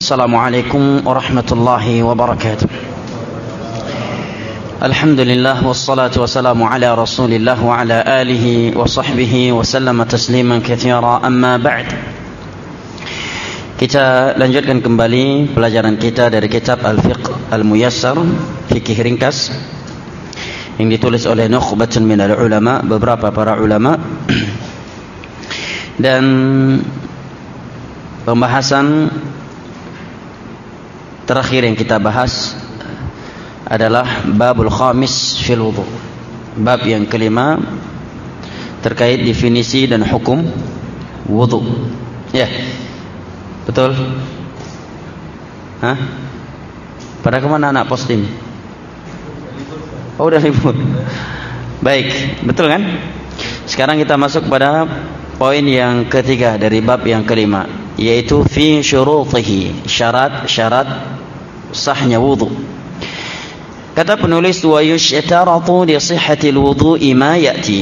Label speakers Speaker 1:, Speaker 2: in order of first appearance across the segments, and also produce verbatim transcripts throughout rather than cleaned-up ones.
Speaker 1: Assalamualaikum warahmatullahi wabarakatuh. Alhamdulillah wassalatu wassalamu ala Rasulillah wa ala alihi wa sahbihi wa sallama tasliman katsira, amma ba'd. Kita lanjutkan kembali pelajaran kita dari kitab Al-Fiqh Al-Muyassar, fikih ringkas yang ditulis oleh nukhbatun minal ulama, beberapa para ulama. Dan pembahasan terakhir yang kita bahas adalah babul khamis fil wudu, bab yang kelima terkait definisi dan hukum wudu. Ya, betul? Hah? Pada kemana anak posting? Oh, udah libur. Baik, betul kan? Sekarang kita masuk pada poin yang ketiga dari bab yang kelima, yaitu fi syurutihi, syarat-syarat sahnya wudu. Kata penulis, wa yushtaratu li sihhatil wudu'i ma ya'ti.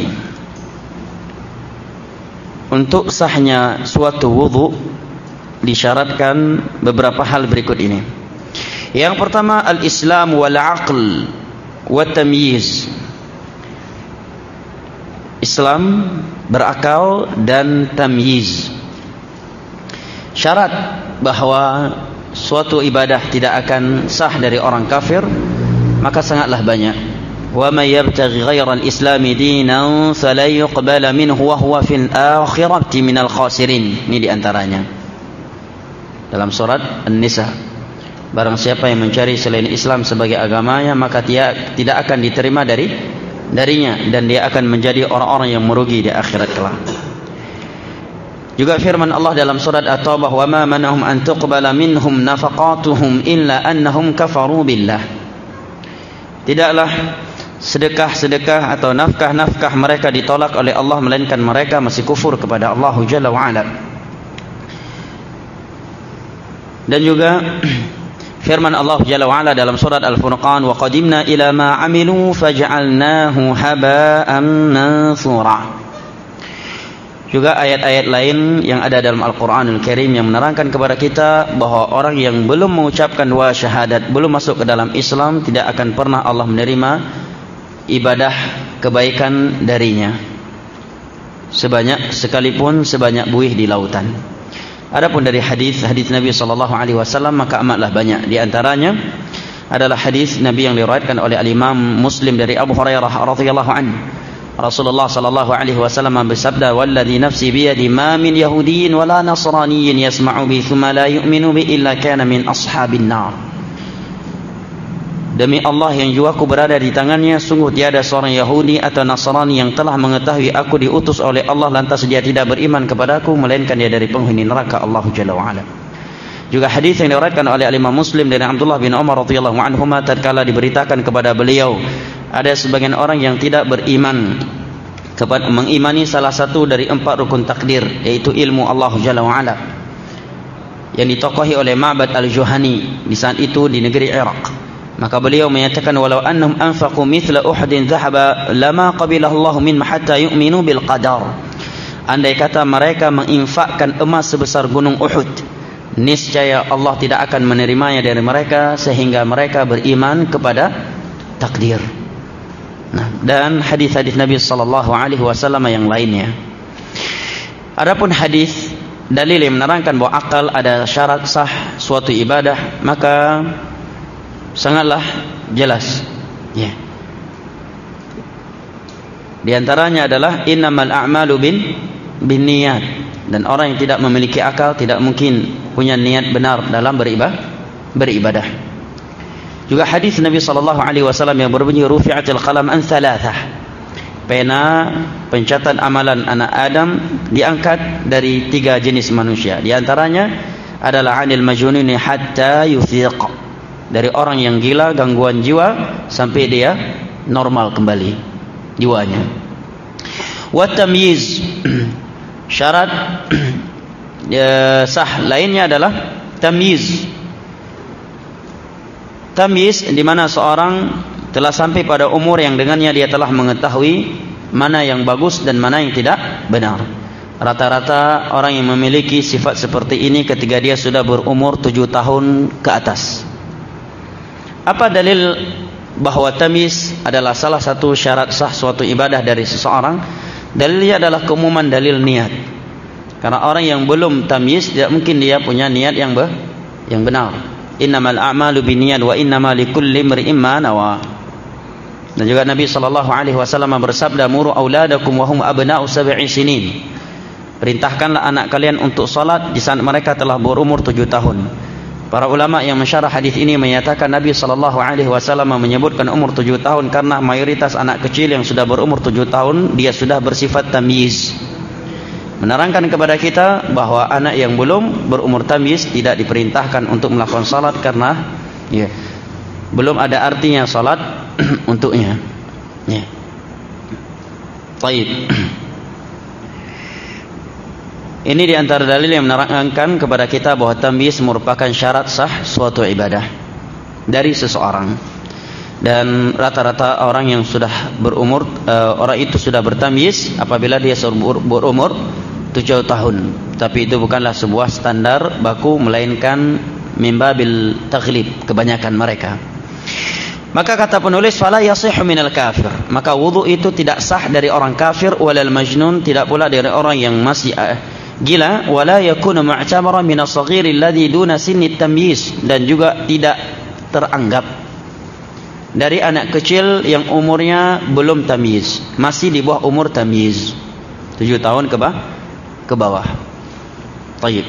Speaker 1: Untuk sahnya suatu wudu disyaratkan beberapa hal berikut ini. Yang pertama, al-islam wal aql wat tamyiz. Islam, berakal, dan tamyiz. Syarat bahwa suatu ibadah tidak akan sah dari orang kafir maka sangatlah banyak. Wa may yabtaghi ghayra al-islam dinan fala yuqbala minhu wa huwa fil akhirati minal khasirin. Ini diantaranya dalam surat An-Nisa. Barang siapa yang mencari selain Islam sebagai agamanya, maka dia tidak akan diterima dari darinya, dan dia akan menjadi orang-orang yang merugi di akhirat kelak. Juga firman Allah dalam surat At-Taubah, wa ma manahum an tuqbala minhum nafaqatuhum illa annahum kafaru billah. Tidaklah sedekah-sedekah atau nafkah-nafkah mereka ditolak oleh Allah, melainkan mereka masih kufur kepada Allah Jalla wa Ala. Dan juga firman Allah Jalla wa Ala dalam surat Al-Furqan, wa qadimna ila ma amilu faj'alnahu haba'an mansura. Juga ayat-ayat lain yang ada dalam Al-Quranul Karim yang menerangkan kepada kita bahwa orang yang belum mengucapkan dua syahadat, belum masuk ke dalam Islam, tidak akan pernah Allah menerima ibadah kebaikan darinya, sebanyak sekalipun sebanyak buih di lautan. Adapun dari hadis hadis Nabi sallallahu alaihi wasallam maka amatlah banyak. Di antaranya adalah hadis Nabi yang diriwayatkan oleh Al-Imam Muslim dari Abu Hurairah radhiyallahu anhu. Rasulullah sallallahu alaihi wasallam bersabda, "Walladzi nafsi biyadi ma min yahudiyyin wala nasraniyyin yasma'u bi thumma la yu'minu bi illa kana min ashabin nar." Demi Allah yang jiwaku berada di tangannya, sungguh tiada seorang Yahudi atau Nasrani yang telah mengetahui aku diutus oleh Allah lantas dia tidak beriman kepadaku, melainkan dia dari penghuni neraka Allah Jalla wa Ala. Juga hadis yang diriwayatkan oleh Imam Muslim dari Abdullah bin Umar radhiyallahu anhuma, tatkala diberitakan kepada beliau ada sebagian orang yang tidak beriman kepada mengimani salah satu dari empat rukun takdir, yaitu ilmu Allah Jalla wa Ala, yang ditokohi oleh Ma'bad al-Juhani di saat itu di negeri Irak. Maka beliau menyatakan, walau annahum anfaqu mithla uhudin dhahaba lama qabilahu Allah min hatta yu'minu bil qadar. Andai kata mereka menginfakkan emas sebesar gunung Uhud, niscaya Allah tidak akan menerimanya dari mereka sehingga mereka beriman kepada takdir. Nah, dan hadis-hadis Nabi sallallahu alaihi wasallam yang lainnya. Adapun hadis dalil yang menerangkan bahwa akal ada syarat sah suatu ibadah, maka sangatlah jelas. Ya. Di antaranya adalah innamal a'malu bin binniyat, dan orang yang tidak memiliki akal tidak mungkin punya niat benar dalam beribadah. beribadah. Juga hadis Nabi sallallahu alaihi wasallam yang berbunyi, rufi'atil qalam an thalathah. Pena pencatat amalan anak Adam diangkat dari tiga jenis manusia. Di antaranya adalah anil majnuni hatta yufiq, dari orang yang gila, gangguan jiwa, sampai dia normal kembali jiwanya. Wa tamyiz, syarat ya, sah lainnya adalah tamyiz. Tamyiz di mana seorang telah sampai pada umur yang dengannya dia telah mengetahui mana yang bagus dan mana yang tidak benar. Rata-rata orang yang memiliki sifat seperti ini ketika dia sudah berumur tujuh tahun ke atas. Apa dalil bahwa tamyiz adalah salah satu syarat sah suatu ibadah dari seseorang? Dalilnya adalah keumuman dalil niat. Karena orang yang belum tamyiz tidak mungkin dia punya niat yang be, yang benar. Innamal a'malu binniyat wa innamal likulli imri'in ma nawa. Dan juga Nabi sallallahu alaihi wasallam bersabda, "Muru auladakum wa hum abna'u sab'i sinin." Perintahkanlah anak kalian untuk salat di saat mereka telah berumur tujuh tahun. Para ulama yang mensyarah hadis ini menyatakan Nabi sallallahu alaihi wasallam menyebutkan umur tujuh tahun karena mayoritas anak kecil yang sudah berumur tujuh tahun dia sudah bersifat tamyiz. Menerangkan kepada kita bahwa anak yang belum berumur tamyiz tidak diperintahkan untuk melakukan salat karena ya, belum ada artinya salat untuknya. Ya. Baik. Ini diantara dalil yang menerangkan kepada kita bahwa tamyiz merupakan syarat sah suatu ibadah dari seseorang. Dan rata-rata orang yang sudah berumur, uh, orang itu sudah bertamyiz apabila dia berumur tujuh tahun. Tapi itu bukanlah sebuah standar baku, melainkan mimbabil taghlib, kebanyakan mereka. Maka kata penulis, fala yasihhu minal kafir, maka wudu itu tidak sah dari orang kafir, walal majnun, tidak pula dari orang yang masih uh, gila, wala yakunu mu'tabara min as-saghir alladhi duna sinni tamyiz, dan juga tidak teranggap dari anak kecil yang umurnya belum tamyiz, masih di bawah umur tamyiz, tujuh tahun ke bawah ke bawah. Baik.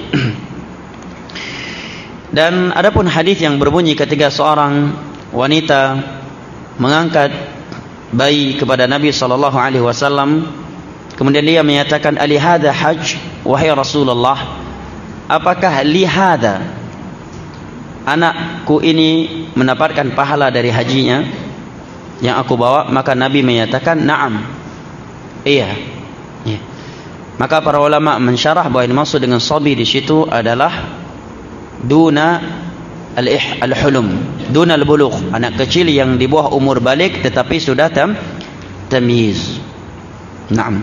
Speaker 1: Dan adapun hadis yang berbunyi ketika seorang wanita mengangkat bayi kepada Nabi sallallahu alaihi wasallam, kemudian dia menyatakan, ali hadza hajj, wahai Rasulullah, apakah li hadza, anakku ini mendapatkan pahala dari hajinya yang aku bawa? Maka Nabi menyatakan, na'am, iya. Ya. Maka para ulama mensyarah bahwa yang maksud dengan sabi di situ adalah duna al-hulum, duna al-bulugh, anak kecil yang di bawah umur balik tetapi sudah tam tamyiz. Naam.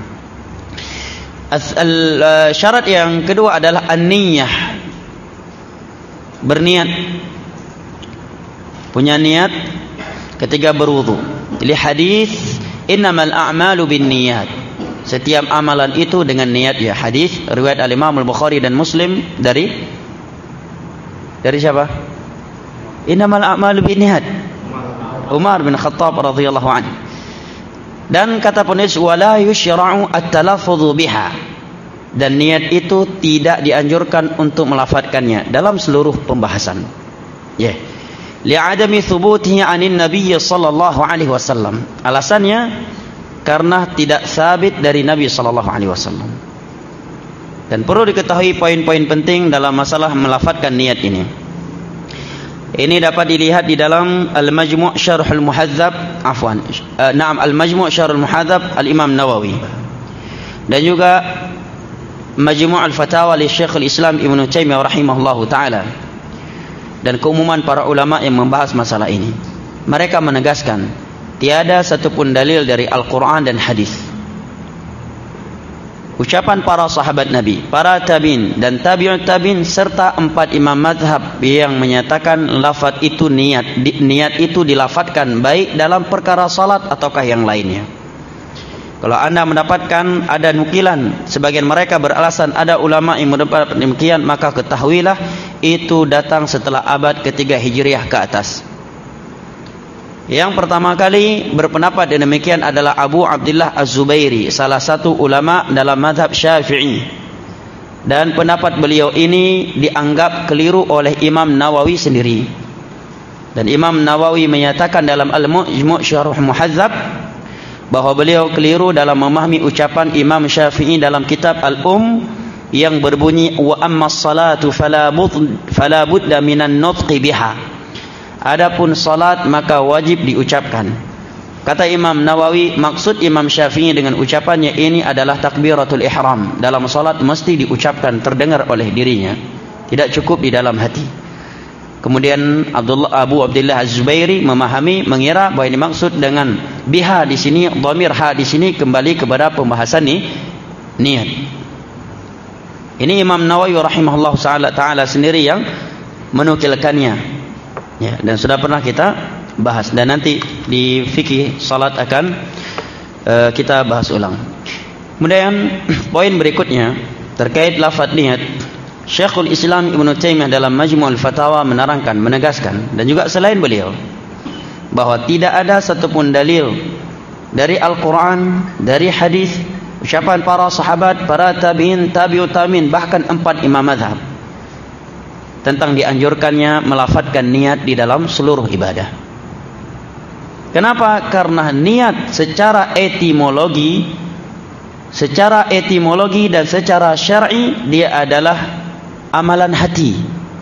Speaker 1: Syarat yang kedua adalah an-niyah, berniat, punya niat ketika berwudu. Li hadis innamal a'malu binniyat, setiap amalan itu dengan niat ya. Hadis riwayat al-Imam al-Bukhari dan Muslim dari dari siapa? Innamal a'malu binniyat, Umar bin Khattab radhiyallahu anhu. Dan kata penulis, wala yusyra'u at-talaffudhu biha, dan niat itu tidak dianjurkan untuk melafadzkannya dalam seluruh pembahasan. Ya. Yeah. Li'adami thubutihi 'anin Nabiy sallallahu alaihi wasallam. Alasannya karena tidak sabit dari Nabi sallallahu alaihi wasallam. Dan perlu diketahui poin-poin penting dalam masalah melafadzkan niat ini. Ini dapat dilihat di dalam Al-Majmu' Syarhul Muhadzab, afwan, uh, na'am Al-Majmu' Syarhul Muhadzab Al-Imam Nawawi. Dan juga Majmu' Al-Fatawa li Syekhul Islam Ibnu Taimiyah rahimahullahu taala. Dan keumuman para ulama yang membahas masalah ini, mereka menegaskan tiada satupun dalil dari Al-Quran dan hadis, ucapan para sahabat Nabi, para tabi'in dan tabi'ut tabi'in, serta empat imam mazhab yang menyatakan lafaz itu niat, di, niat itu dilafadzkan baik dalam perkara salat ataukah yang lainnya. Kalau anda mendapatkan ada nukilan sebagian mereka beralasan ada ulama yang mendapat demikian, maka ketahuilah itu datang setelah abad ketiga Hijriah ke atas. Yang pertama kali berpendapat demikian adalah Abu Abdullah Az-Zubairi, salah satu ulama dalam mazhab Syafi'i. Dan pendapat beliau ini dianggap keliru oleh Imam Nawawi sendiri. Dan Imam Nawawi menyatakan dalam Al-Majmu' Syarh Muhadzab bahwa beliau keliru dalam memahami ucapan Imam Syafi'i dalam kitab Al-Um yang berbunyi, wa ammas salatu fala budda minan nutqi biha, adapun salat maka wajib diucapkan. Kata Imam Nawawi, maksud Imam Syafi'i dengan ucapannya ini adalah takbiratul ihram. Dalam salat mesti diucapkan, terdengar oleh dirinya, tidak cukup di dalam hati. Kemudian Abdullah Abu Abdullah Az-Zubairi memahami, mengira bahwa ini maksud dengan biha di sini, dhamir ha di sini kembali kepada pembahasan ni, niat. Ini Imam Nawawi rahimahullah taala sendiri yang menukilkannya. Ya, dan sudah pernah kita bahas, dan nanti di fikih salat akan uh, kita bahas ulang. Kemudian poin berikutnya terkait lafaz niat, Syekhul Islam Ibnu Taimiyah dalam Majmu'ul Fatawa menerangkan, menegaskan, dan juga selain beliau, bahwa tidak ada satupun dalil dari Al-Quran, dari hadis, ucapan para sahabat, para tabi'in, tabi'ut tabi'in, bahkan empat imam mazhab tentang dianjurkannya melafadzkan niat di dalam seluruh ibadah. Kenapa? Karena niat secara etimologi, secara etimologi dan secara syar'i dia adalah amalan hati.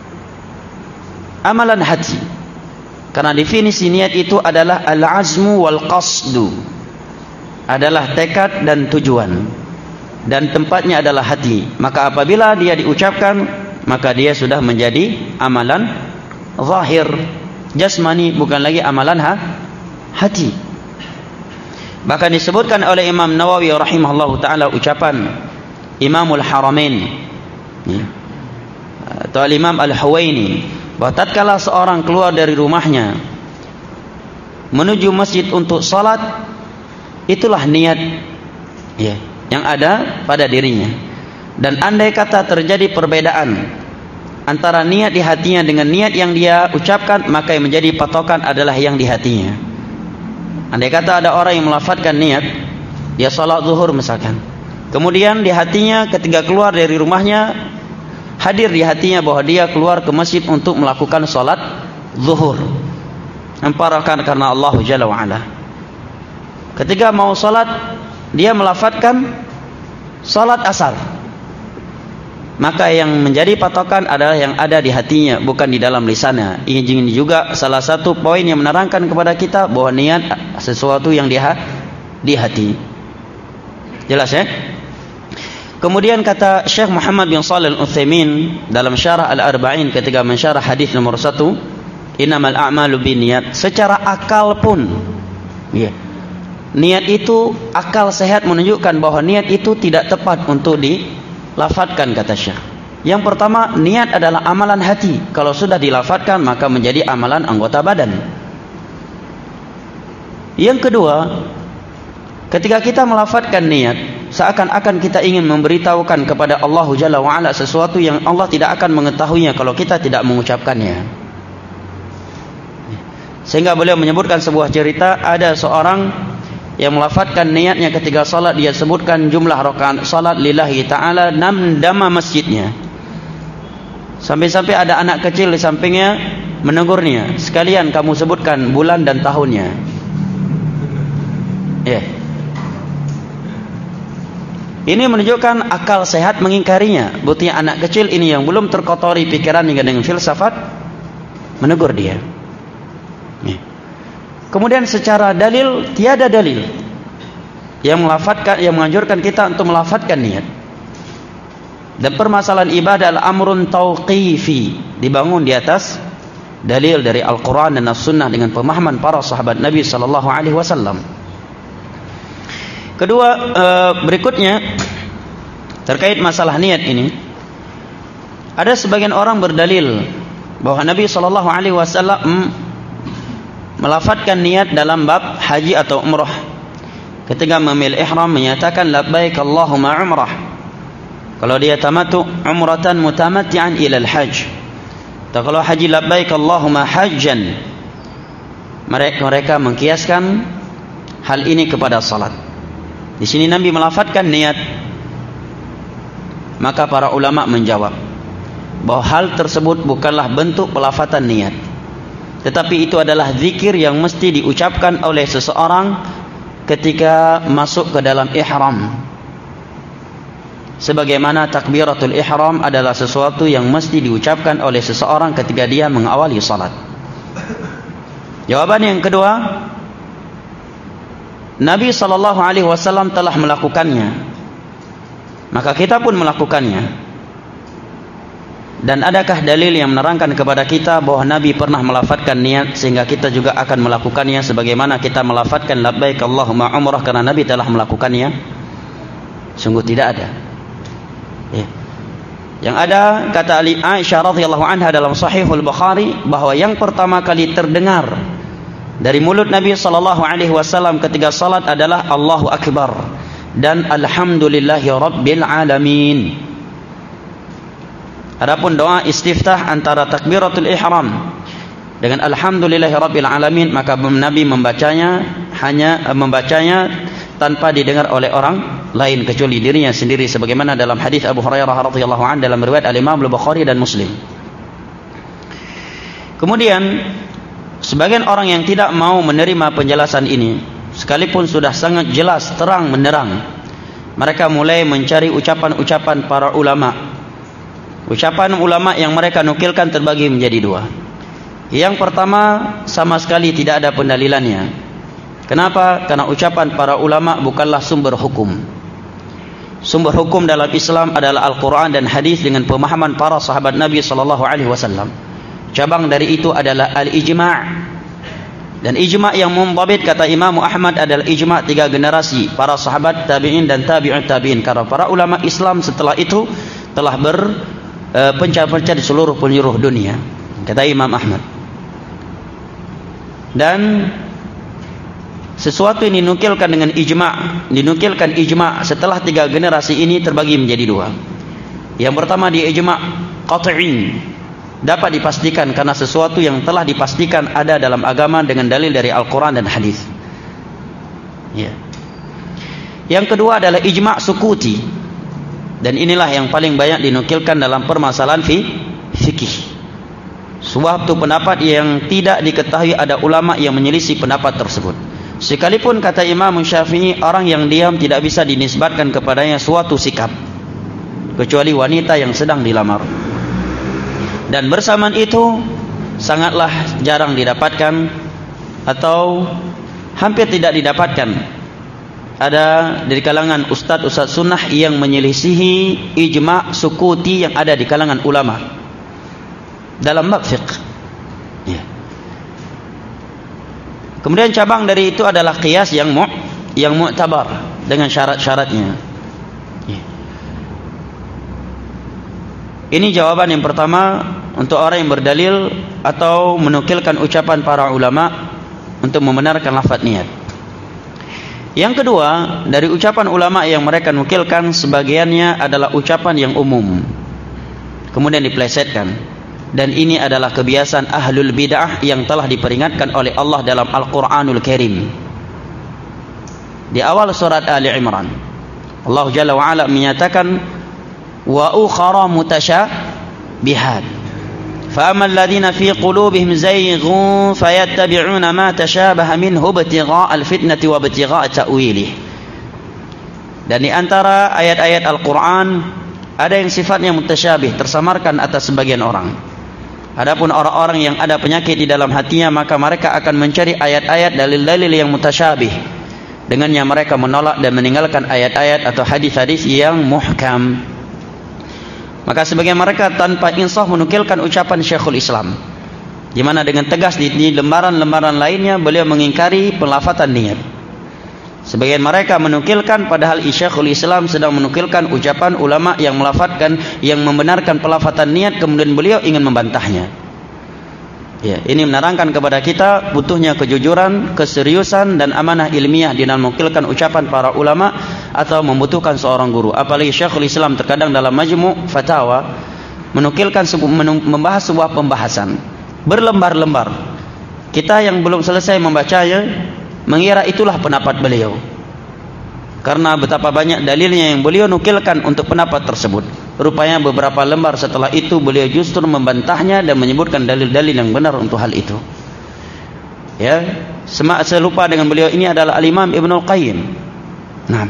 Speaker 1: Amalan hati. Karena definisi niat itu adalah al-azmu wal qasdu. Adalah tekad dan tujuan. Dan tempatnya adalah hati. Maka apabila dia diucapkan, maka dia sudah menjadi amalan zahir, jasmani, bukan lagi amalan ha? hati. Bahkan disebutkan oleh Imam Nawawi rahimahullahu taala ucapan Imamul Haramain, ya, atau Imam Al-Huwaini, bahwa tatkala seorang keluar dari rumahnya menuju masjid untuk salat, itulah niat, ya, yang ada pada dirinya. Dan andai kata terjadi perbedaan antara niat di hatinya dengan niat yang dia ucapkan, maka yang menjadi patokan adalah yang di hatinya. Andai kata ada orang yang melafadzkan niat, dia salat zuhur misalkan, kemudian di hatinya ketika keluar dari rumahnya, hadir di hatinya bahwa dia keluar ke masjid untuk melakukan salat zuhur, memparakan karena Allah Jalla wa'ala. Ketika mau salat, dia melafadzkan salat asar, maka yang menjadi patokan adalah yang ada di hatinya, bukan di dalam lisannya. Ini juga salah satu poin yang menerangkan kepada kita bahwa niat sesuatu yang di, di hati. Jelas ya? Kemudian kata Syekh Muhammad bin Shalih Al-Utsaimin dalam Syarah Al-Arba'in ketika mensyarah hadis nomor satu, innamal a'malu binniyat, secara akal pun, ya, niat itu, akal sehat menunjukkan bahwa niat itu tidak tepat untuk dilafadzkan, kata Syekh. Yang pertama, niat adalah amalan hati. Kalau sudah dilafadzkan maka menjadi amalan anggota badan. Yang kedua, ketika kita melafadzkan niat, seakan-akan kita ingin memberitahukan kepada Allah Jalla wa'ala sesuatu yang Allah tidak akan mengetahuinya kalau kita tidak mengucapkannya. Sehingga beliau menyebutkan sebuah cerita, ada seorang yang melafadzkan niatnya ketika salat, dia sebutkan jumlah rakaat salat lillahi ta'ala, enam dama masjidnya. Sampai-sampai ada anak kecil di sampingnya menegurnya, sekalian kamu sebutkan bulan dan tahunnya. Ya. Yeah. Ini menunjukkan akal sehat mengingkarinya. Buktinya anak kecil ini yang belum terkotori pikiran hingga dengan filsafat menegur dia. Ya. Kemudian secara dalil, tiada dalil yang melafadzkan, yang menganjurkan kita untuk melafadzkan niat. Dan permasalahan ibadah al-amrun tauqifi, dibangun di atas dalil dari Al-Quran dan As-Sunnah dengan pemahaman para sahabat Nabi sallallahu alaihi wasallam. Kedua, e, berikutnya terkait masalah niat ini, ada sebagian orang berdalil bahwa Nabi sallallahu alaihi wasallam melafadzkan niat dalam bab haji atau umrah. Ketika memilih ihram menyatakan labbaik Allahumma umrah. Kalau dia tamattu, umratan mutamatti'an ila al-hajj. Atau kalau haji, labbaik Allahumma hajjan. Mereka mereka mengkiaskan hal ini kepada salat. Di sini Nabi melafadzkan niat. Maka para ulama menjawab bahwa hal tersebut bukanlah bentuk pelafatan niat, tetapi itu adalah zikir yang mesti diucapkan oleh seseorang ketika masuk ke dalam ihram. Sebagaimana takbiratul ihram adalah sesuatu yang mesti diucapkan oleh seseorang ketika dia mengawali salat. Jawaban yang kedua, Nabi sallallahu alaihi wasallam telah melakukannya, maka kita pun melakukannya. Dan adakah dalil yang menerangkan kepada kita bahwa Nabi pernah melafadzkan niat sehingga kita juga akan melakukannya sebagaimana kita melafadzkan labbaik Allahumma umrah karena Nabi telah melakukannya? Sungguh tidak ada. Ya. Yang ada kata Ali Aisyah radhiyallahu anha dalam Sahihul Bukhari bahwa yang pertama kali terdengar dari mulut Nabi sallallahu alaihi wasallam ketika salat adalah Allahu Akbar dan alhamdulillahi rabbil alamin. Adapun doa istiftah antara takbiratul ihram dengan alhamdulillahi rabbil alamin, maka Nabi membacanya hanya membacanya tanpa didengar oleh orang lain kecuali dirinya sendiri, sebagaimana dalam hadis Abu Hurairah radhiyallahu anhu dalam riwayat Al-Imam Al-Bukhari dan Muslim. Kemudian sebagian orang yang tidak mau menerima penjelasan ini, sekalipun sudah sangat jelas terang benderang, mereka mulai mencari ucapan-ucapan para ulama. Ucapan ulama yang mereka nukilkan terbagi menjadi dua. Yang pertama, sama sekali tidak ada pendalilannya. Kenapa? Karena ucapan para ulama bukanlah sumber hukum. Sumber hukum dalam Islam adalah Al-Quran dan hadis dengan pemahaman para sahabat Nabi sallallahu alaihi wasallam. Cabang dari itu adalah al-ijma'. Dan ijma' yang mundhabit kata Imam Ahmad adalah ijma' tiga generasi, para sahabat, tabi'in dan tabi'ut tabi'in. Karena para ulama Islam setelah itu telah berpencar-pencar di seluruh penjuru dunia, kata Imam Ahmad. Dan sesuatu yang dinukilkan dengan ijma', dinukilkan ijma' setelah tiga generasi ini terbagi menjadi dua. Yang pertama di ijma' qat'i, dapat dipastikan karena sesuatu yang telah dipastikan ada dalam agama dengan dalil dari Al-Quran dan hadis. Ya. Yang kedua adalah ijma' sukuti, dan inilah yang paling banyak dinukilkan dalam permasalahan fi, fikih. Suatu pendapat yang tidak diketahui ada ulama yang menyelisih pendapat tersebut. Sekalipun kata Imam Syafi'i, orang yang diam tidak bisa dinisbatkan kepadanya suatu sikap, kecuali wanita yang sedang dilamar. Dan bersamaan itu sangatlah jarang didapatkan atau hampir tidak didapatkan ada dari kalangan ustadz-ustadz sunnah yang menyelisihi ijma' sukuti yang ada di kalangan ulama dalam bab fiqh. Ya. Kemudian cabang dari itu adalah qiyas yang mu' yang mu'tabar dengan syarat-syaratnya. Ya. Ini jawaban yang pertama untuk orang yang berdalil atau menukilkan ucapan para ulama untuk membenarkan lafaz niat. Yang kedua, dari ucapan ulama yang mereka nukilkan sebagiannya adalah ucapan yang umum, kemudian diplesetkan. Dan ini adalah kebiasaan ahlul bid'ah yang telah diperingatkan oleh Allah dalam Al-Quranul Karim. Di awal surat Ali Imran, Allah Jalla wa'ala menyatakan wa ukhara mutasyabihat fa ammal ladzina fi qulubihim zayghun fayattabi'una ma tashabaha minhu ibtigha'a al-fitnati wa ibtigha'a ta'wilih. Dan di antara ayat-ayat Al-Quran ada yang sifatnya mutasyabih, tersamarkan atas sebagian orang. Adapun orang-orang yang ada penyakit di dalam hatinya, maka mereka akan mencari ayat-ayat dalil-dalil yang mutasyabih, dengannya mereka menolak dan meninggalkan ayat-ayat atau hadis-hadis yang muhkam. Maka sebagian mereka tanpa insaf menukilkan ucapan Syekhul Islam, di mana dengan tegas di, di lembaran-lembaran lainnya beliau mengingkari pelafatan niat. Sebagian mereka menukilkan padahal Syekhul Islam sedang menukilkan ucapan ulama yang melafatkan, yang membenarkan pelafatan niat, kemudian beliau ingin membantahnya. Ya, ini menerangkan kepada kita butuhnya kejujuran, keseriusan dan amanah ilmiah di dalam menukilkan ucapan para ulama atau membutuhkan seorang guru. Apalagi Syekhul Islam terkadang dalam Majmu' Fatawa menukilkan membahas sebuah pembahasan berlembar-lembar. Kita yang belum selesai membacanya mengira itulah pendapat beliau, karena betapa banyak dalilnya yang beliau nukilkan untuk pendapat tersebut. Rupanya beberapa lembar setelah itu beliau justru membantahnya dan menyebutkan dalil-dalil yang benar untuk hal itu. Ya, semak selupa dengan beliau ini adalah Al-Imam Ibnul Qayyim. Nah,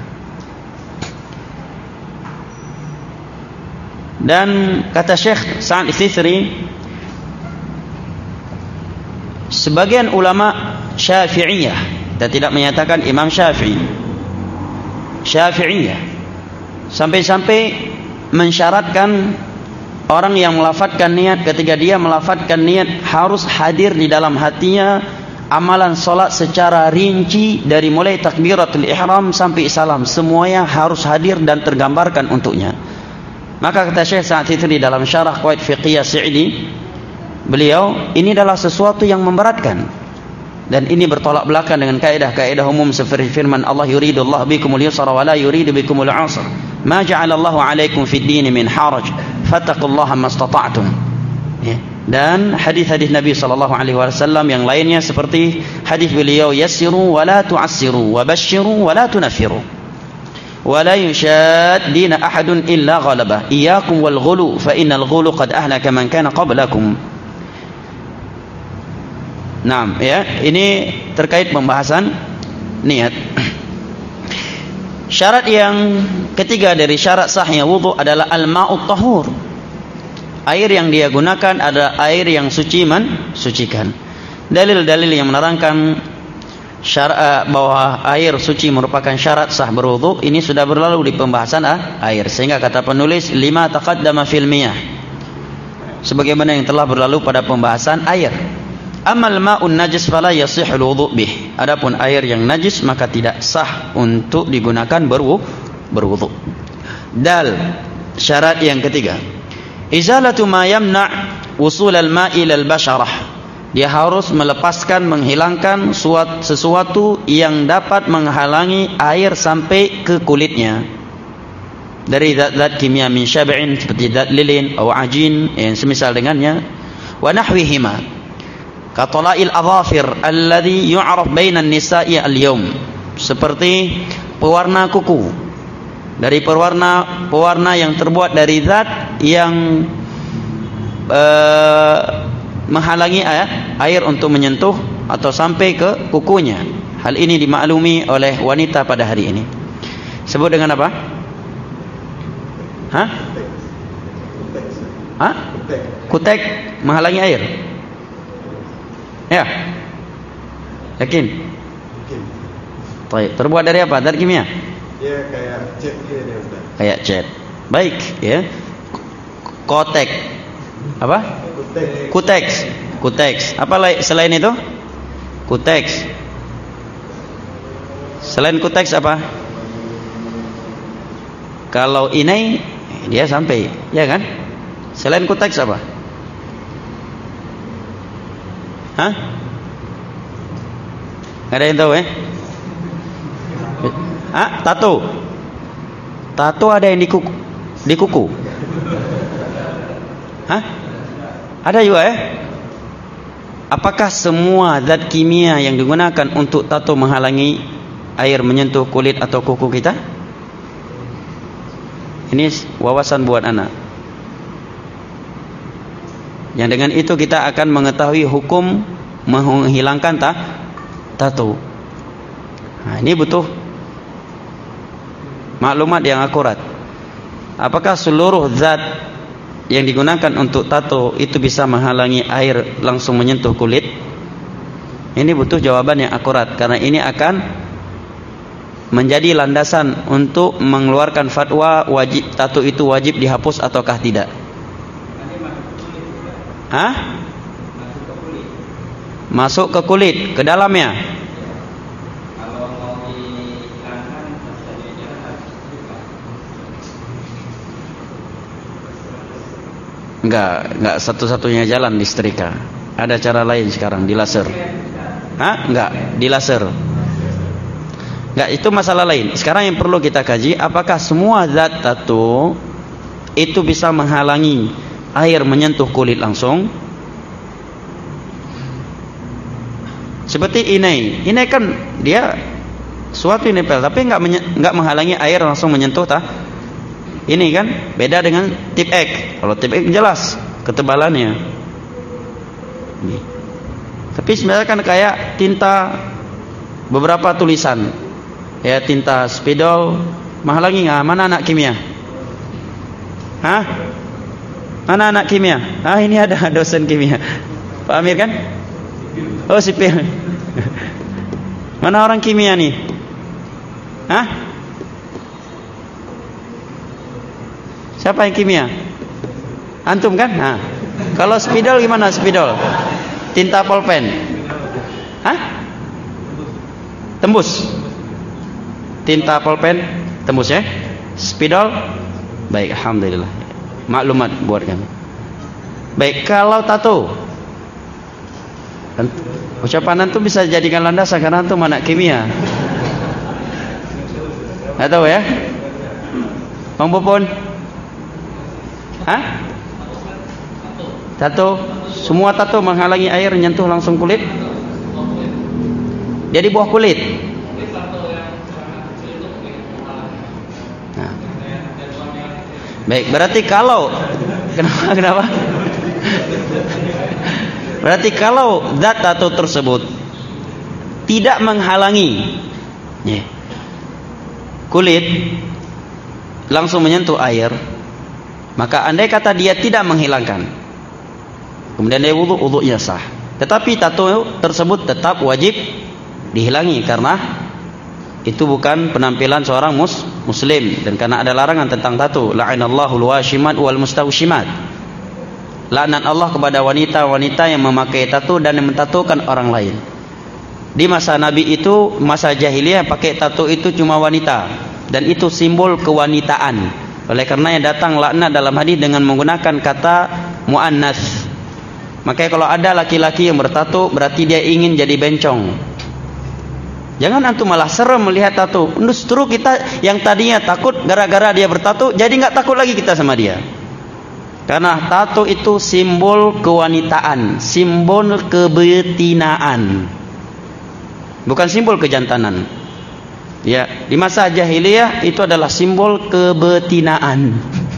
Speaker 1: dan kata Syekh Sa'ad Tsitsri, sebagian ulama Syafi'iyah, dan tidak menyatakan Imam Syafi'i, Syafi'iyah, sampai-sampai mensyaratkan orang yang melafadzkan niat, ketika dia melafadzkan niat harus hadir di dalam hatinya amalan solat secara rinci dari mulai takbiratul ihram sampai salam, semuanya harus hadir dan tergambarkan untuknya. Maka kata Syekh saat itu di dalam syarah Qawaid Fiqhiyah Sa'di, beliau, ini adalah sesuatu yang memberatkan, dan ini bertolak belakang dengan kaidah-kaidah umum seperti firman Allah, yuridullahu bikumul yusra wa la yuridu bikumul usra, ma ja'alallahu 'alaikum fid din min haraj, fattaqullaha mastata'tum. Ya. Dan hadis-hadis Nabi sallallahu alaihi wasallam yang lainnya seperti hadis beliau, yassiru wa la tu'assiru wa basyiru wa la tunaffiru wa la yushaddina ahadun illa ghalabah iyyakum wal ghulu fa innal ghulu qad ahlaka man kana qablakum. Naam, ya, ini terkait pembahasan niat. Syarat yang ketiga dari syarat sahnya wudu adalah al-ma'ut tahur. Air yang dia gunakan adalah air yang suci mensucikan. Dalil-dalil yang menerangkan syarat bahwa air suci merupakan syarat sah berwudu ini sudah berlalu di pembahasan air, sehingga kata penulis lima taqaddama fil miyah, sebagaimana yang telah berlalu pada pembahasan air. Amal ma'un najis fala yasihul wudu bih. Adapun air yang najis maka tidak sah untuk digunakan berwudu. Dal, syarat yang ketiga, izalatu ma yamna' wusul al-ma'i ilal basharah. Dia harus melepaskan, menghilangkan sesuatu yang dapat menghalangi air sampai ke kulitnya dari zat-zat kimia min syab'in, seperti zat lilin atau ajin yang semisal dengannya, wa nahwihima katola'il adhafir alladhi yu'araf bainan nisa'i al-yawm, seperti pewarna kuku, dari pewarna pewarna yang terbuat dari zat yang uh, menghalangi air, air untuk menyentuh atau sampai ke kukunya. Hal ini dimaklumi oleh wanita pada hari ini. Sebut dengan apa? Hah? Hah? Kutek menghalangi air. Ya. Yakin? Yakin. Baik, terbuat dari apa? Dari kimia?
Speaker 2: Ya, kayak cat dia, Ustaz.
Speaker 1: Kayak cat. Baik, ya. Kotek. Apa?
Speaker 2: Kutek.
Speaker 1: Kuteks. Kuteks. Apa selain itu? Kuteks. Selain kuteks apa? Kalau ini dia sampai, ya kan? Selain kuteks apa? Hah? Gak ada yang tahu eh? Ah, tato. Tato ada yang di kuku. Di kuku. Hah? Ada juga eh? Apakah semua zat kimia yang digunakan untuk tato menghalangi air menyentuh kulit atau kuku kita? Ini wawasan buat anak. Yang dengan itu kita akan mengetahui hukum menghilangkan ta tato. Nah, ini butuh maklumat yang akurat. Apakah seluruh zat yang digunakan untuk tato itu bisa menghalangi air langsung menyentuh kulit? Ini butuh jawaban yang akurat, karena ini akan menjadi landasan untuk mengeluarkan fatwa wajib tato itu wajib dihapus ataukah tidak. Hah? Masuk ke kulit, ke dalamnya. Enggak, enggak satu-satunya jalan disetrika. Ada cara lain sekarang, di laser. Hah? Enggak, di laser. Enggak, itu masalah lain. Sekarang yang perlu kita kaji, apakah semua zat tato itu bisa menghalangi air menyentuh kulit langsung? Seperti ini. Ini kan dia suatu nempel, tapi enggak enggak menghalangi air langsung menyentuh ta? Ini kan beda dengan tip X. Kalau tip X jelas ketebalannya. Ini. Tapi sebenarnya kan kayak tinta beberapa tulisan. Ya, tinta spidol menghalangi nggak? Mana anak kimia? Hah? Mana anak kimia? Ah, ini ada dosen kimia. Pak Amir kan? Oh, sipil. Mana orang kimia nih? Hah? Siapa yang kimia? Antum kan? Nah, kalau spidol gimana spidol? Tinta pulpen. Hah? Tembus. Tinta pulpen tembus ya? Spidol? Baik, alhamdulillah. maklumat buat kami. Baik, kalau tato, ucapan antum bisa jadikan landasan karena antum anak kimia. Nggak tahu ya, Bang Popon? Hah? Tato, semua tato menghalangi air nyentuh langsung kulit. Jadi buah kulit. Nah. Baik, berarti kalau kenapa kenapa? Berarti kalau zat tato tersebut tidak menghalangi yeah, kulit langsung menyentuh air, maka andai kata dia tidak menghilangkan, kemudian dia wudu, wudunya sah. Tetapi tato tersebut tetap wajib dihilangi karena itu bukan penampilan seorang mus muslim, dan karena ada larangan tentang tato. La'anallahu al-washimat wal mustawshimat. Laknat Allah kepada wanita-wanita yang memakai tato dan yang mentatukan orang lain. Di masa Nabi itu, masa jahiliyah, pakai tato itu cuma wanita, dan itu simbol kewanitaan. Oleh karenanya datang laknat dalam hadis dengan menggunakan kata muannas. Makanya kalau ada laki-laki yang bertato, berarti dia ingin jadi bencong. Jangan antum malah serem melihat tato. Justru kita yang tadinya takut gara-gara dia bertato, jadi nggak takut lagi kita sama dia. Karena tato itu simbol kewanitaan, simbol kebetinaan, bukan simbol kejantanan. Ya, di masa jahiliyah itu adalah simbol kebetinaan.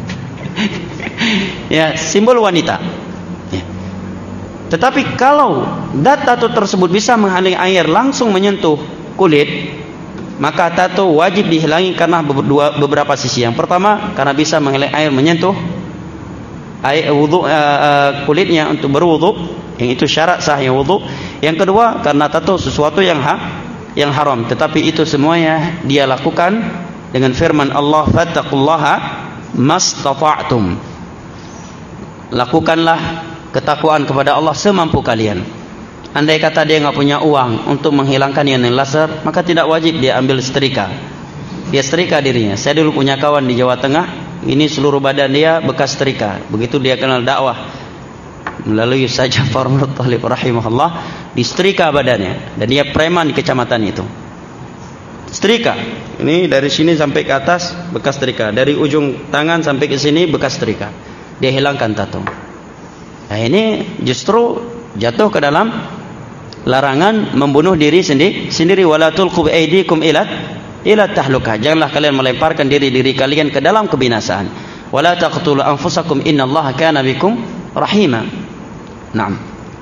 Speaker 1: Ya, simbol wanita. Ya. Tetapi kalau dat tato tersebut bisa menghalangi air langsung menyentuh kulit, maka tato wajib dihilangi karena beberapa sisi. Yang pertama, karena bisa menghalangi air menyentuh air wudu, uh, uh, kulitnya untuk berwudu, yang itu syarat sahnya wudu. Yang kedua, karena tato sesuatu yang ha, yang haram, tetapi itu semuanya dia lakukan dengan firman Allah, fattaqullaha mastata'tum. Lakukanlah ketakwaan kepada Allah semampu kalian. Andai kata dia nggak punya uang untuk menghilangkan yang laser, maka tidak wajib dia ambil setrika. Dia setrika dirinya. Saya dulu punya kawan di Jawa Tengah, ini seluruh badan dia bekas setrika. Begitu dia kenal dakwah melalui saja Farmur Talib rahimahullah, disetrika badannya, dan dia preman di kecamatan itu. Setrika. Ini dari sini sampai ke atas bekas setrika, dari ujung tangan sampai ke sini bekas setrika. Dia hilangkan tato. Nah, ini justru jatuh ke dalam larangan membunuh diri sendiri sendiri. Wala tulqu biaidikum ila ila tahlukah. Janganlah kalian melemparkan diri-diri kalian ke dalam kebinasaan. Wala taqtulu anfusakum innallaha kana bikum rahima. Naam.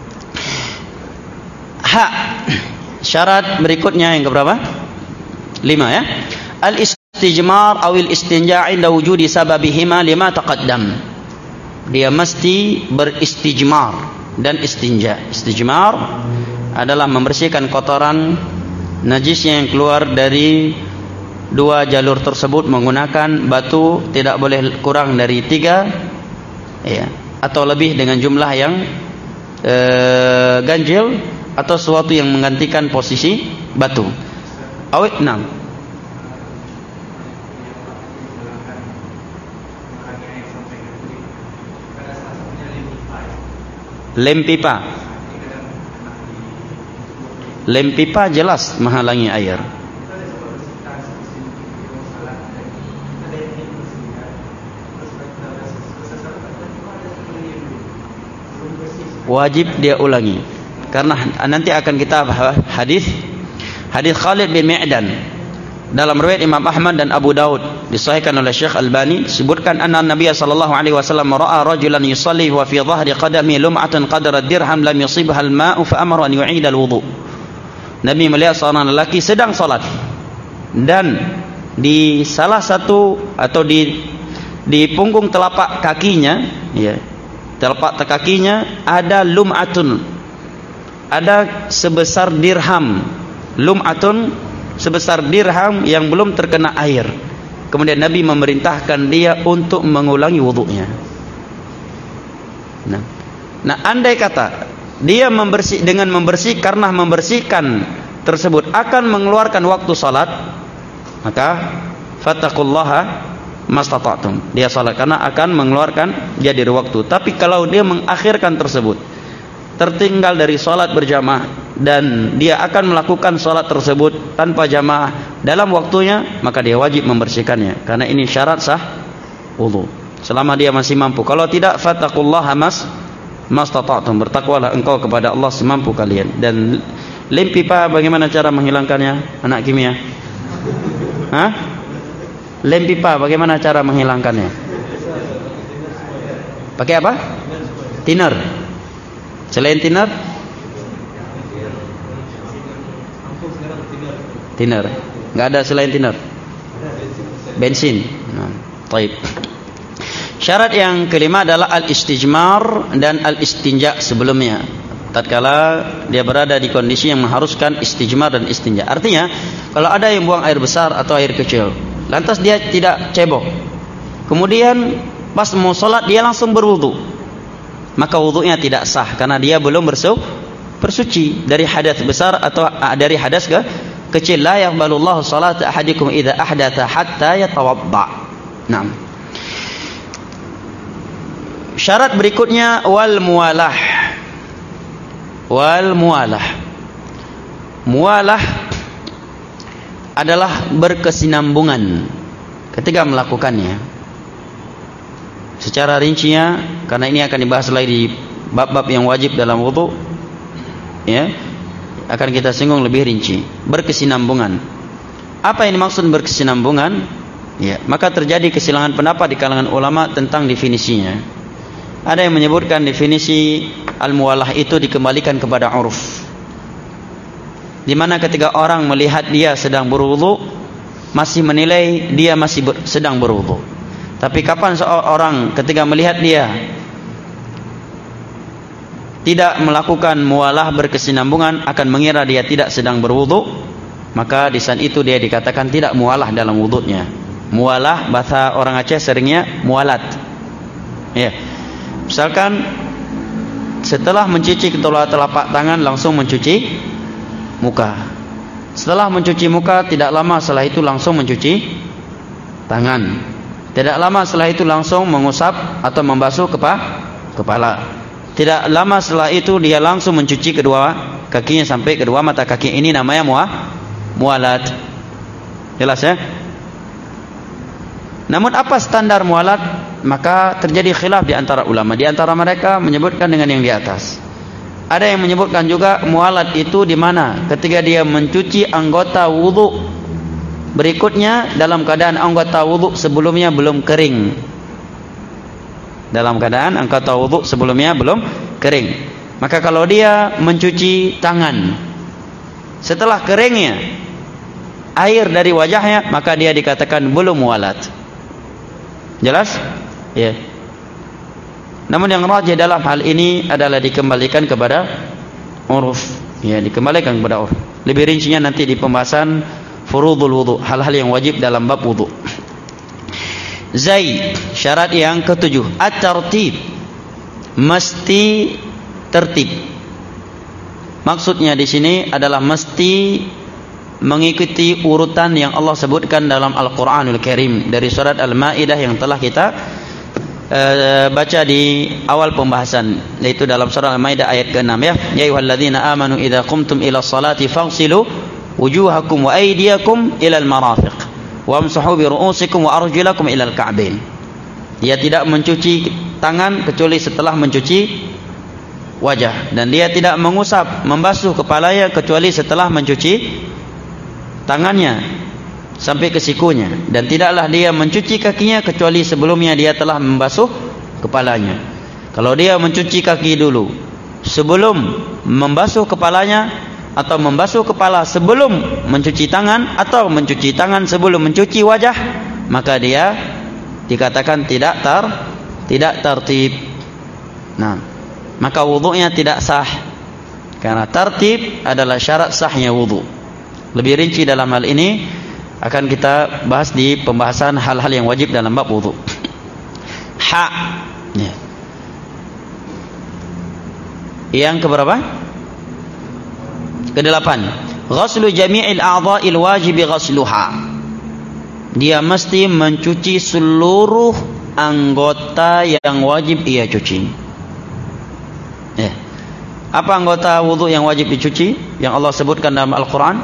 Speaker 1: Ha. Syarat berikutnya yang keberapa? Lima ya. Al-istijmar awil istinja' inda wujudi sababihima lima taqaddam. Dia mesti beristijmar dan istinja. Istijmar adalah membersihkan kotoran najis yang keluar dari dua jalur tersebut menggunakan batu, tidak boleh kurang dari tiga ya, atau lebih dengan jumlah yang e, ganjil, atau sesuatu yang menggantikan posisi batu. Awit enam. Lem pipa. Lem pipa jelas menghalangi air. Wajib dia ulangi, karena nanti akan kita bahas hadis hadis Khalid bin Mi'dan dalam riwayat Imam Ahmad dan Abu Daud, disahihkan oleh Syekh Albani, disebutkan anna Nabi sallallahu alaihi wasallam ra'a rajulan yusalli wa fi dhahri qadami lum'atan qadra dirham lam yusibha al-ma'u fa amara an yu'ida al-wudu. Nabi melihat seorang lelaki sedang salat, dan di salah satu atau di di punggung telapak kakinya, ya, telapak kakinya ada lum'atun, ada sebesar dirham. Lum'atun sebesar dirham yang belum terkena air. Kemudian Nabi memerintahkan dia untuk mengulangi wudunya. Nah, nah andai kata dia membersih, dengan membersih, karena membersihkan tersebut akan mengeluarkan waktu salat, maka fattaqullaha mastata'tum. Dia salat karena akan mengeluarkan dia dari waktu. Tapi kalau dia mengakhirkan tersebut, tertinggal dari salat berjamaah dan dia akan melakukan salat tersebut tanpa jamaah dalam waktunya, maka dia wajib membersihkannya karena ini syarat sah wudu. Selama dia masih mampu. Kalau tidak, fattaqullaha mas mastata'tum. Bertakwalah engkau kepada Allah semampu kalian. Dan lem pipa bagaimana cara menghilangkannya, anak kimia? Hah? Lem pipa bagaimana cara menghilangkannya? Pakai apa? Thinner. Selain thinner? Thinner. Enggak ada selain thinner. Bensin. Nah, baik. Syarat yang kelima adalah al-istijmar dan al-istinja sebelumnya. Tatkala dia berada di kondisi yang mengharuskan istijmar dan istinja. Artinya, kalau ada yang buang air besar atau air kecil, lantas dia tidak cebok, kemudian pas mau sholat dia langsung berwudu, maka wudunya tidak sah karena dia belum bersu bersuci dari hadas besar atau dari hadas ke kecil. La yaqbalullahu salata ahadikum idza ahdatha hatta yatawadda. Naam. Syarat berikutnya wal muwalah. Wal muwalah. Muwalah adalah berkesinambungan ketika melakukannya. Secara rincinya, karena ini akan dibahas lagi di bab-bab yang wajib dalam wudu, ya, akan kita singgung lebih rinci. Berkesinambungan. Apa yang dimaksud berkesinambungan? Ya, maka terjadi kesilangan pendapat di kalangan ulama tentang definisinya. Ada yang menyebutkan definisi al-muwalah itu dikembalikan kepada uruf, di mana ketika orang melihat dia sedang berwudu masih menilai dia masih ber, sedang berwudu. Tapi kapan seorang ketika melihat dia tidak melakukan muwalah berkesinambungan akan mengira dia tidak sedang berwudu, maka di saat itu dia dikatakan tidak muwalah dalam wudunya. Muwalah bahasa orang Aceh seringnya mualat. Ya. Misalkan setelah mencuci kedua telapak tangan langsung mencuci muka. Setelah mencuci muka tidak lama setelah itu langsung mencuci tangan. Tidak lama setelah itu langsung mengusap atau membasuh kepa kepala. Tidak lama setelah itu dia langsung mencuci kedua kakinya sampai kedua mata kaki. Ini namanya muah, mualat. Jelas ya? Namun apa standar mualat? Maka terjadi khilaf di antara ulama. Di antara mereka menyebutkan dengan yang di atas. Ada yang menyebutkan juga mualat itu di mana? Ketika dia mencuci anggota wudu berikutnya dalam keadaan anggota wudu sebelumnya belum kering. Dalam keadaan anggota wudu sebelumnya belum kering. Maka kalau dia mencuci tangan setelah keringnya air dari wajahnya, maka dia dikatakan belum mualat. Jelas? Ya. Namun yang rajih dalam hal ini adalah dikembalikan kepada uruf. Ya, dikembalikan kepada uruf. Lebih rincinya nanti di pembahasan furudul wudu, hal-hal yang wajib dalam bab wudu. Zai, syarat yang ketujuh, at-tartib. Mesti tertib. Maksudnya di sini adalah mesti mengikuti urutan yang Allah sebutkan dalam Al-Qur'anul Karim dari surat Al-Maidah yang telah kita uh, baca di awal pembahasan, yaitu dalam surat Al-Maidah ayat keenam ya. Ya ayyuhalladzina amanu idza qumtum ila sholati faghsilu wujuhakum wa aydiyakum ila al-marafiq wamsahu bi ru'usikum wa arjulakum ila al-ka'bain. Dia tidak mencuci tangan kecuali setelah mencuci wajah, dan dia tidak mengusap membasuh kepalanya kecuali setelah mencuci tangannya sampai ke sikunya, dan tidaklah dia mencuci kakinya kecuali sebelumnya dia telah membasuh kepalanya. Kalau dia mencuci kaki dulu sebelum membasuh kepalanya, atau membasuh kepala sebelum mencuci tangan, atau mencuci tangan sebelum mencuci wajah, maka dia dikatakan tidak tar tidak tertib. Nah, maka wudunya tidak sah, karena tertib adalah syarat sahnya wudu. Lebih rinci dalam hal ini akan kita bahas di pembahasan hal-hal yang wajib dalam bab wudu. Ha. Ya. Yang keberapa? Kedelapan. Ghuslu jami'il a'dha'il wajib ghusluha. dia mesti mencuci seluruh anggota yang wajib ia cuci. Ya. Apa anggota wudu yang wajib dicuci yang Allah sebutkan dalam Al-Quran?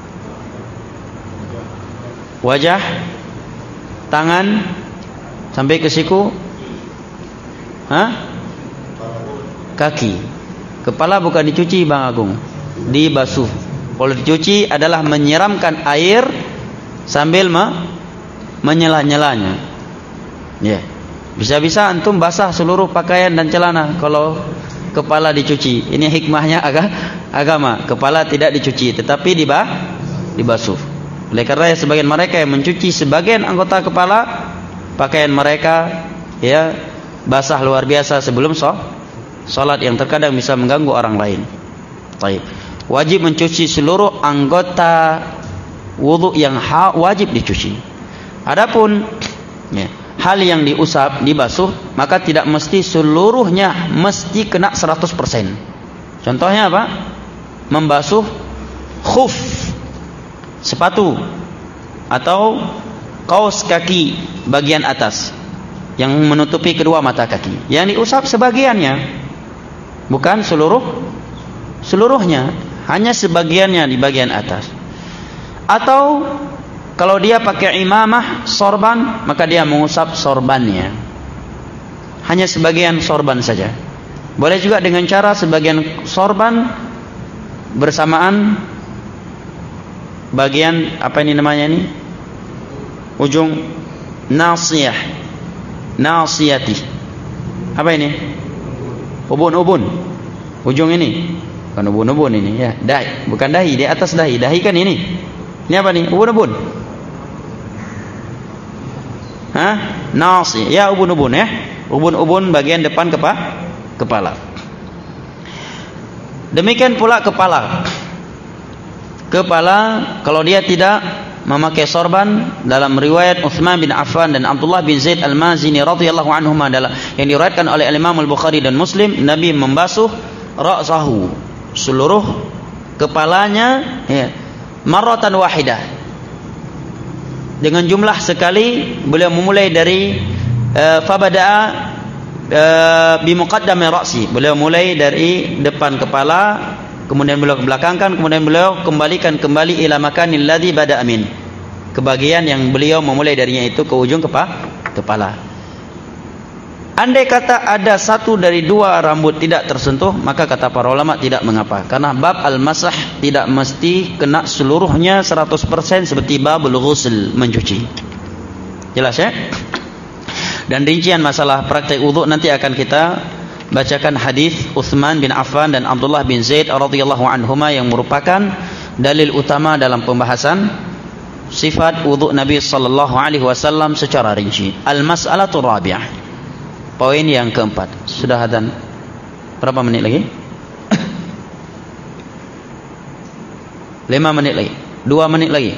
Speaker 1: Wajah, tangan, sampai ke siku, hah? Kaki. Kepala bukan dicuci Bang Agung, dibasuh. Kalau dicuci adalah menyiramkan air sambil me menyelah-nyelahnya. Ya. Bisa-bisa antum basah seluruh pakaian dan celana kalau kepala dicuci. Ini hikmahnya agak agama. Kepala tidak dicuci, tetapi dibah dibasuh. Oleh karena sebagian mereka yang mencuci sebagian anggota kepala, pakaian mereka ya basah luar biasa sebelum salat yang terkadang bisa mengganggu orang lain. Baik. Wajib mencuci seluruh anggota wudu yang wajib dicuci. Adapun ya, hal yang diusap, dibasuh, maka tidak mesti seluruhnya mesti kena seratus persen. Contohnya apa? Membasuh khuf, sepatu, atau kaos kaki bagian atas yang menutupi kedua mata kaki. Yang diusap sebagiannya, bukan seluruh seluruhnya, hanya sebagiannya di bagian atas. Atau kalau dia pakai imamah sorban, maka dia mengusap sorbannya, hanya sebagian sorban saja. Boleh juga dengan cara sebagian sorban bersamaan bagian apa ini namanya ini, ujung nasiyah, nasiyati, apa ini, ubun-ubun, ujung ini, bukan ubun-ubun ini ya, dahi, bukan dahi, di atas dahi, dahi kan ini, ini apa nih, ubun-ubun, hah, nasi, ya ubun-ubun ya, ubun-ubun bagian depan kepa, kepala. Demikian pula kepala. Kepala kalau dia tidak memakai sorban, dalam riwayat Utsman bin Affan dan Abdullah bin Zaid Al-Mazini radhiyallahu anhuma adalah yang diriwayatkan oleh Imam Al-Bukhari dan Muslim, Nabi membasuh ra'sahu, seluruh kepalanya ya, marratan wahidah, dengan jumlah sekali. Beliau memulai dari uh, fabada'a uh, bi muqaddami ra'si, beliau mulai dari depan kepala, kemudian beliau kebelakangkan, kemudian beliau kembalikan kembali ila makanil ladzi bada'a min, ke bagian yang beliau memulai darinya itu ke ujung kepa, kepala. Andai kata ada satu dari dua rambut tidak tersentuh, maka kata para ulama tidak mengapa, karena bab al-masah tidak mesti kena seluruhnya seratus persen seperti babul ghusl, mencuci. Jelas ya? Dan rincian masalah praktek wudu nanti akan kita bacakan hadis Utsman bin Affan dan Abdullah bin Zaid radhiyallahu anhuma yang merupakan dalil utama dalam pembahasan sifat wudu Nabi sallallahu alaihi wasallam secara rinci. Al-mas'alatu rabi'ah, poin yang keempat. Sudah adzan berapa menit lagi? Lima menit lagi, dua menit lagi.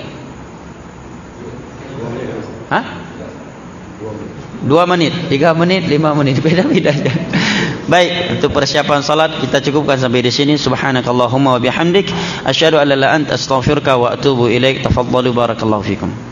Speaker 1: Hah? Dua menit, tiga menit, lima menit, beda-beda aja. Baik, untuk persiapan salat kita cukupkan sampai di sini. Subhanakallahumma wa bihamdik, asyhadu an la ilaha illa anta, astaghfiruka wa atubu ilaik. Tafadhalu, barakallahu fikum.